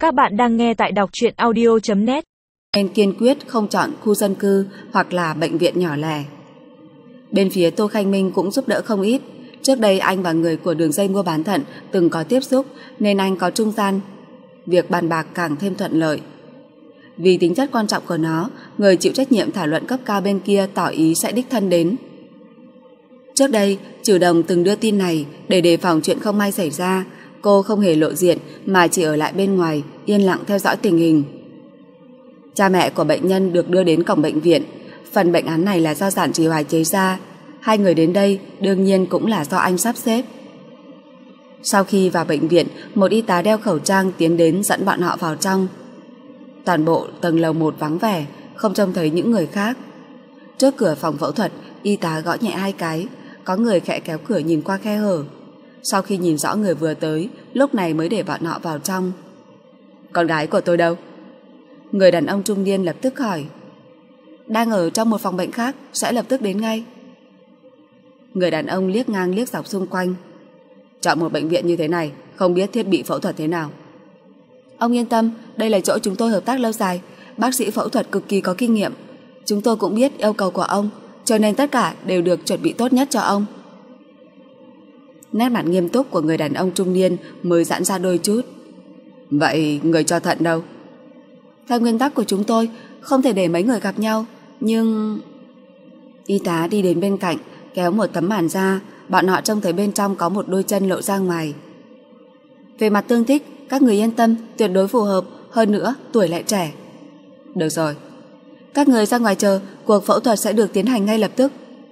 Các bạn đang nghe tại đọc truyện audio.net. Nên kiên quyết không chọn khu dân cư hoặc là bệnh viện nhỏ lẻ. Bên phía Tô Khanh Minh cũng giúp đỡ không ít. Trước đây anh và người của đường dây mua bán thận từng có tiếp xúc nên anh có trung gian. Việc bàn bạc càng thêm thuận lợi. Vì tính chất quan trọng của nó, người chịu trách nhiệm thảo luận cấp cao bên kia tỏ ý sẽ đích thân đến. Trước đây, Trừ Đồng từng đưa tin này để đề phòng chuyện không may xảy ra. Cô không hề lộ diện mà chỉ ở lại bên ngoài, yên lặng theo dõi tình hình. Cha mẹ của bệnh nhân được đưa đến cổng bệnh viện. Phần bệnh án này là do Giản Trì Hoài chế ra. Hai người đến đây đương nhiên cũng là do anh sắp xếp. Sau khi vào bệnh viện, một y tá đeo khẩu trang tiến đến dẫn bọn họ vào trong. Toàn bộ tầng lầu 1 vắng vẻ, không trông thấy những người khác. Trước cửa phòng phẫu thuật, y tá gõ nhẹ 2 cái. Có người khẽ kéo cửa nhìn qua khe hở. Sau khi nhìn rõ người vừa tới, lúc này mới để bọn họ vào trong. Con gái của tôi đâu? Người đàn ông trung niên lập tức hỏi. Đang ở trong một phòng bệnh khác, sẽ lập tức đến ngay. Người đàn ông liếc ngang liếc dọc xung quanh. Chọn một bệnh viện như thế này, không biết thiết bị phẫu thuật thế nào. Ông yên tâm, đây là chỗ chúng tôi hợp tác lâu dài. Bác sĩ phẫu thuật cực kỳ có kinh nghiệm. Chúng tôi cũng biết yêu cầu của ông, cho nên tất cả đều được chuẩn bị tốt nhất cho ông. Nét mặt nghiêm túc của người đàn ông trung niên mới giãn ra đôi chút. Vậy người cho thận đâu? Theo nguyên tắc của chúng tôi, không thể để mấy người gặp nhau. Nhưng... Y tá đi đến bên cạnh, kéo một tấm màn ra. Bọn họ trông thấy bên trong có một đôi chân lộ ra ngoài. Về mặt tương thích, các người yên tâm, tuyệt đối phù hợp. Hơn nữa, tuổi lại trẻ. Được rồi, các người ra ngoài chờ, cuộc phẫu thuật sẽ được tiến hành ngay lập tức.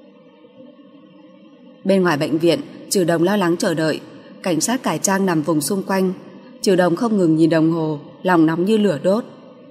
Bên ngoài bệnh viện, Trừ Đồng lo lắng chờ đợi. Cảnh sát cải trang nằm vùng xung quanh. Trừ Đồng không ngừng nhìn đồng hồ, lòng nóng như lửa đốt.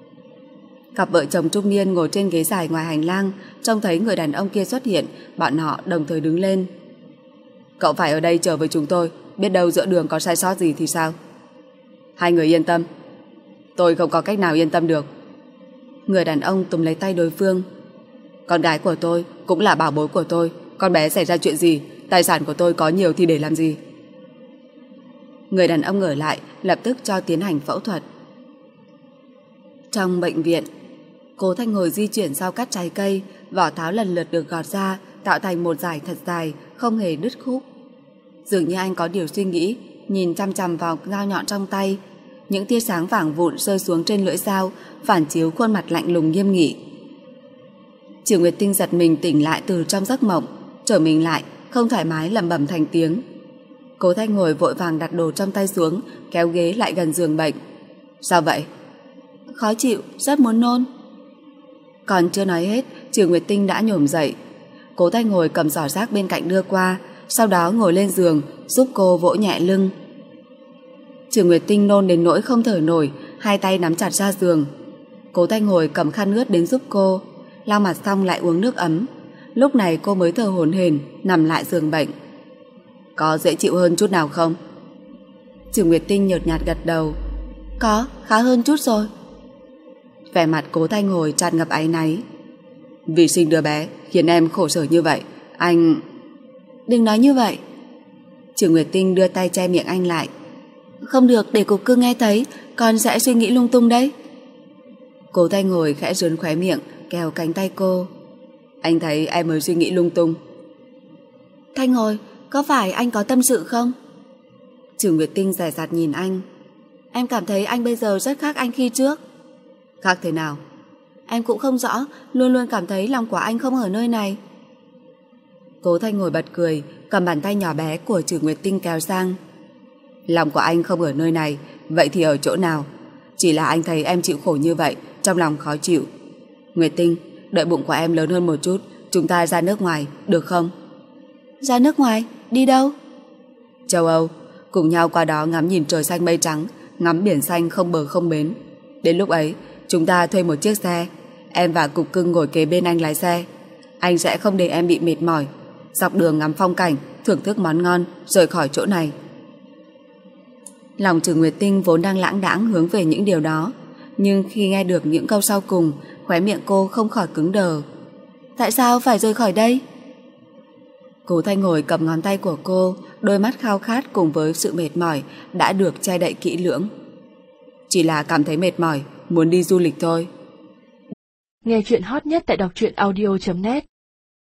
Cặp vợ chồng trung niên ngồi trên ghế dài ngoài hành lang, trông thấy người đàn ông kia xuất hiện, bọn họ đồng thời đứng lên. Cậu phải ở đây chờ với chúng tôi, biết đâu giữa đường có sai sót gì thì sao? Hai người yên tâm. Tôi không có cách nào yên tâm được. Người đàn ông túm lấy tay đối phương. Con gái của tôi cũng là bảo bối của tôi. Con bé xảy ra chuyện gì, tài sản của tôi có nhiều thì để làm gì? Người đàn ông ở lại, lập tức cho tiến hành phẫu thuật. Trong bệnh viện, Cố Thanh ngồi di chuyển dao cắt trái cây, vỏ táo lần lượt được gọt ra, tạo thành một dải thật dài, không hề đứt khúc. Dường như anh có điều suy nghĩ, nhìn chăm chăm vào dao nhọn trong tay. Những tia sáng vàng vụn rơi xuống trên lưỡi dao, phản chiếu khuôn mặt lạnh lùng nghiêm nghị. Triệu Nguyệt Tinh giật mình tỉnh lại từ trong giấc mộng, trở mình lại, không thoải mái lẩm bẩm thành tiếng. Cố Thanh ngồi vội vàng đặt đồ trong tay xuống, kéo ghế lại gần giường bệnh. Sao vậy? Khó chịu, rất muốn nôn. Còn chưa nói hết, Triệu Nguyệt Tinh đã nhổm dậy. Cố Thanh ngồi cầm giỏ rác bên cạnh đưa qua, sau đó ngồi lên giường giúp cô vỗ nhẹ lưng. Triệu Nguyệt Tinh nôn đến nỗi không thở nổi, hai tay nắm chặt ra giường. Cố Thanh ngồi cầm khăn ướt đến giúp cô, lau mặt xong lại uống nước ấm. Lúc này cô mới thở hổn hển nằm lại giường bệnh. Có dễ chịu hơn chút nào không? Triệu Nguyệt Tinh nhợt nhạt gật đầu. Có, khá hơn chút rồi. Vẻ mặt Cố Thanh ngồi tràn ngập áy náy. Vì sinh đứa bé khiến em khổ sở như vậy, anh... Đừng nói như vậy. Triệu Nguyệt Tinh đưa tay che miệng anh lại. Không được, để cục cưng nghe thấy, con sẽ suy nghĩ lung tung đấy. Cố Thanh ngồi khẽ rướn khóe miệng, kéo cánh tay cô. Anh thấy em mới suy nghĩ lung tung. Thanh ngồi, có phải anh có tâm sự không? Triệu Nguyệt Tinh dè dặt nhìn anh. Em cảm thấy anh bây giờ rất khác anh khi trước. Khác thế nào? Em cũng không rõ, luôn luôn cảm thấy lòng của anh không ở nơi này. Cố Thanh ngồi bật cười, cầm bàn tay nhỏ bé của Triệu Nguyệt Tinh kéo sang. Lòng của anh không ở nơi này, vậy thì ở chỗ nào? Chỉ là anh thấy em chịu khổ như vậy, trong lòng khó chịu. Nguyệt Tinh, đợi bụng của em lớn hơn một chút, chúng ta ra nước ngoài, được không? Ra nước ngoài? Đi đâu? Châu Âu, cùng nhau qua đó ngắm nhìn trời xanh mây trắng, ngắm biển xanh không bờ không bến. Đến lúc ấy, chúng ta thuê một chiếc xe, em và cục cưng ngồi kế bên anh lái xe. Anh sẽ không để em bị mệt mỏi, dọc đường ngắm phong cảnh, thưởng thức món ngon, rời khỏi chỗ này. Lòng Trừ Nguyệt Tinh vốn đang lãng đãng hướng về những điều đó, nhưng khi nghe được những câu sau cùng, khóe miệng cô không khỏi cứng đờ. Tại sao phải rời khỏi đây? Cố Thanh ngồi cầm ngón tay của cô, đôi mắt khao khát cùng với sự mệt mỏi đã được che đậy kỹ lưỡng. chỉ là cảm thấy mệt mỏi, muốn đi du lịch thôi. Nghe chuyện hot nhất tại đọc truyện audio.net